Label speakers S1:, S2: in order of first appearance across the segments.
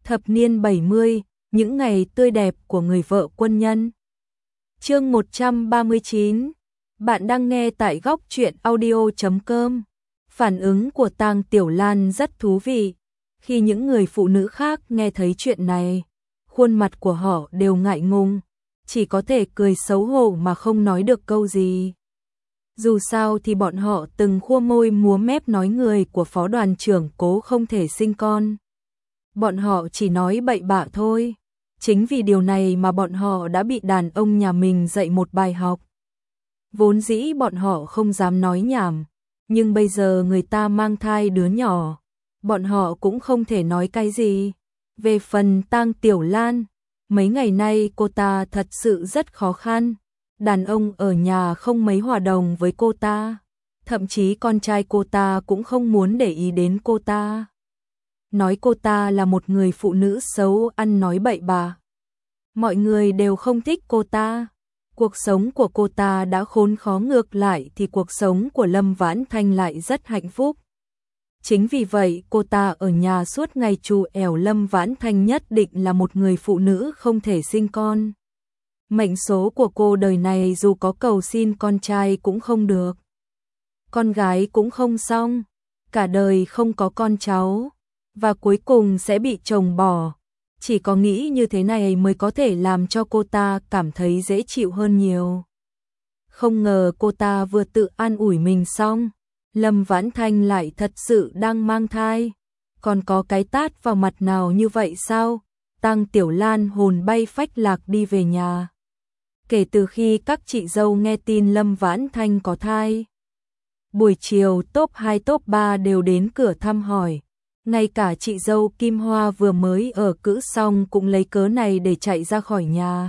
S1: Thập niên 70, những ngày tươi đẹp của người vợ quân nhân. Chương 139. Bạn đang nghe tại góc truyện audio.com. Phản ứng của Tang Tiểu Lan rất thú vị. Khi những người phụ nữ khác nghe thấy chuyện này, khuôn mặt của họ đều ngại ngùng, chỉ có thể cười xấu hổ mà không nói được câu gì. Dù sao thì bọn họ từng khua môi múa mép nói người của phó đoàn trưởng Cố không thể sinh con. Bọn họ chỉ nói bậy bạ thôi. Chính vì điều này mà bọn họ đã bị đàn ông nhà mình dạy một bài học. Vốn dĩ bọn họ không dám nói nhảm, nhưng bây giờ người ta mang thai đứa nhỏ, bọn họ cũng không thể nói cái gì. Về phần Tang Tiểu Lan, mấy ngày nay cô ta thật sự rất khó khăn. Đàn ông ở nhà không mấy hòa đồng với cô ta, thậm chí con trai cô ta cũng không muốn để ý đến cô ta. Nói cô ta là một người phụ nữ xấu ăn nói bậy bạ. Mọi người đều không thích cô ta. Cuộc sống của cô ta đã khốn khó, ngược lại thì cuộc sống của Lâm Vãn Thanh lại rất hạnh phúc. Chính vì vậy cô ta ở nhà suốt ngày trù ẻo Lâm Vãn Thanh nhất định là một người phụ nữ không thể sinh con. Mệnh số của cô đời này dù có cầu xin con trai cũng không được. Con gái cũng không xong, cả đời không có con cháu, và cuối cùng sẽ bị chồng bỏ. Chỉ có nghĩ như thế này mới có thể làm cho cô ta cảm thấy dễ chịu hơn nhiều. Không ngờ cô ta vừa tự an ủi mình xong, Lâm Vãn Thanh lại thật sự đang mang thai. Còn có cái tát vào mặt nào như vậy sao? Tang Tiểu Lan hồn bay phách lạc đi về nhà. Kể từ khi các chị dâu nghe tin Lâm Vãn Thanh có thai, buổi chiều top 2 top 3 đều đến cửa thăm hỏi. Ngay cả chị dâu Kim Hoa vừa mới ở cữ xong cũng lấy cớ này để chạy ra khỏi nhà.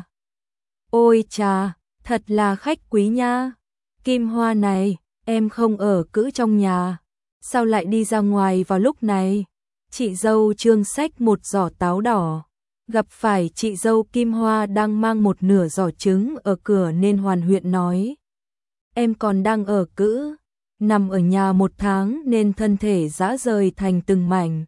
S1: Ôi chà, thật là khách quý nha. Kim Hoa này, em không ở cữ trong nhà, sao lại đi ra ngoài vào lúc này? Chị dâu Trương xách một giỏ táo đỏ, gặp phải chị dâu Kim Hoa đang mang một nửa giỏ trứng ở cửa nên hoàn huyện nói. Em còn đang ở cữ, nằm ở nhà 1 tháng nên thân thể rã rời thành từng mảnh.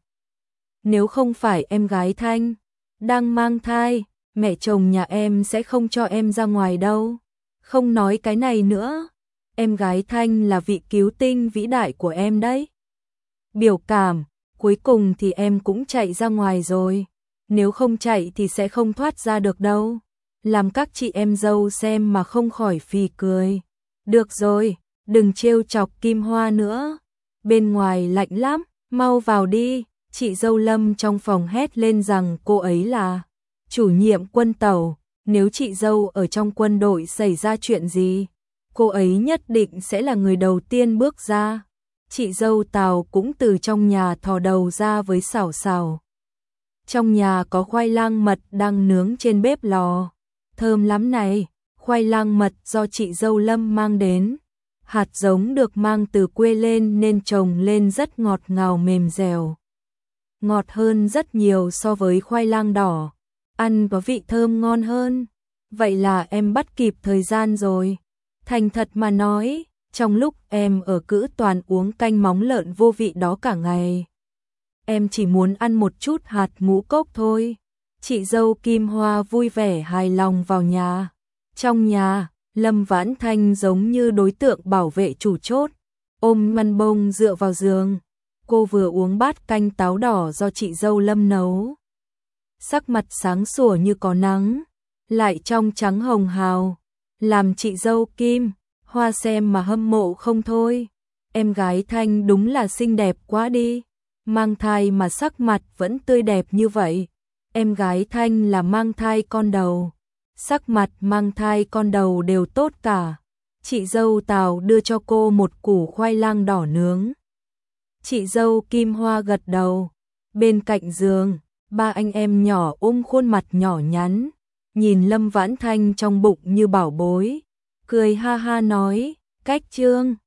S1: Nếu không phải em gái Thanh đang mang thai, mẹ chồng nhà em sẽ không cho em ra ngoài đâu. Không nói cái này nữa, em gái Thanh là vị cứu tinh vĩ đại của em đấy. Biểu cảm, cuối cùng thì em cũng chạy ra ngoài rồi. Nếu không chạy thì sẽ không thoát ra được đâu. Làm các chị em dâu xem mà không khỏi phì cười. Được rồi, đừng trêu chọc Kim Hoa nữa. Bên ngoài lạnh lắm, mau vào đi. Chị dâu Lâm trong phòng hét lên rằng cô ấy là chủ nhiệm quân tàu. Nếu chị dâu ở trong quân đội xảy ra chuyện gì, cô ấy nhất định sẽ là người đầu tiên bước ra. Chị dâu Tào cũng từ trong nhà thò đầu ra với Sảo Sảo. Trong nhà có khoai lang mật đang nướng trên bếp lò. Thơm lắm này, khoai lang mật do chị dâu Lâm mang đến. Hạt giống được mang từ quê lên nên trồng lên rất ngọt ngào mềm dẻo. Ngọt hơn rất nhiều so với khoai lang đỏ. Ăn có vị thơm ngon hơn. Vậy là em bắt kịp thời gian rồi. Thành thật mà nói, trong lúc em ở cữ toàn uống canh móng lợn vô vị đó cả ngày. Em chỉ muốn ăn một chút hạt ngũ cốc thôi. Chị dâu Kim Hoa vui vẻ hài lòng vào nhà. Trong nhà, Lâm Vãn Thanh giống như đối tượng bảo vệ chủ chốt, ôm măn bông dựa vào giường. Cô vừa uống bát canh táo đỏ do chị dâu Lâm nấu. Sắc mặt sáng sủa như có nắng, lại trong trắng hồng hào, làm chị dâu Kim Hoa xem mà hâm mộ không thôi. Em gái Thanh đúng là xinh đẹp quá đi. Mang thai mà sắc mặt vẫn tươi đẹp như vậy. Em gái Thanh là mang thai con đầu. Sắc mặt mang thai con đầu đều tốt cả. Chị dâu Tào đưa cho cô một củ khoai lang đỏ nướng. Chị dâu Kim Hoa gật đầu. Bên cạnh giường, 3 anh em nhỏ ôm khuôn mặt nhỏ nhắn, nhìn Lâm Vãn Thanh trong bụng như bảo bối, cười ha ha nói, cách Trương.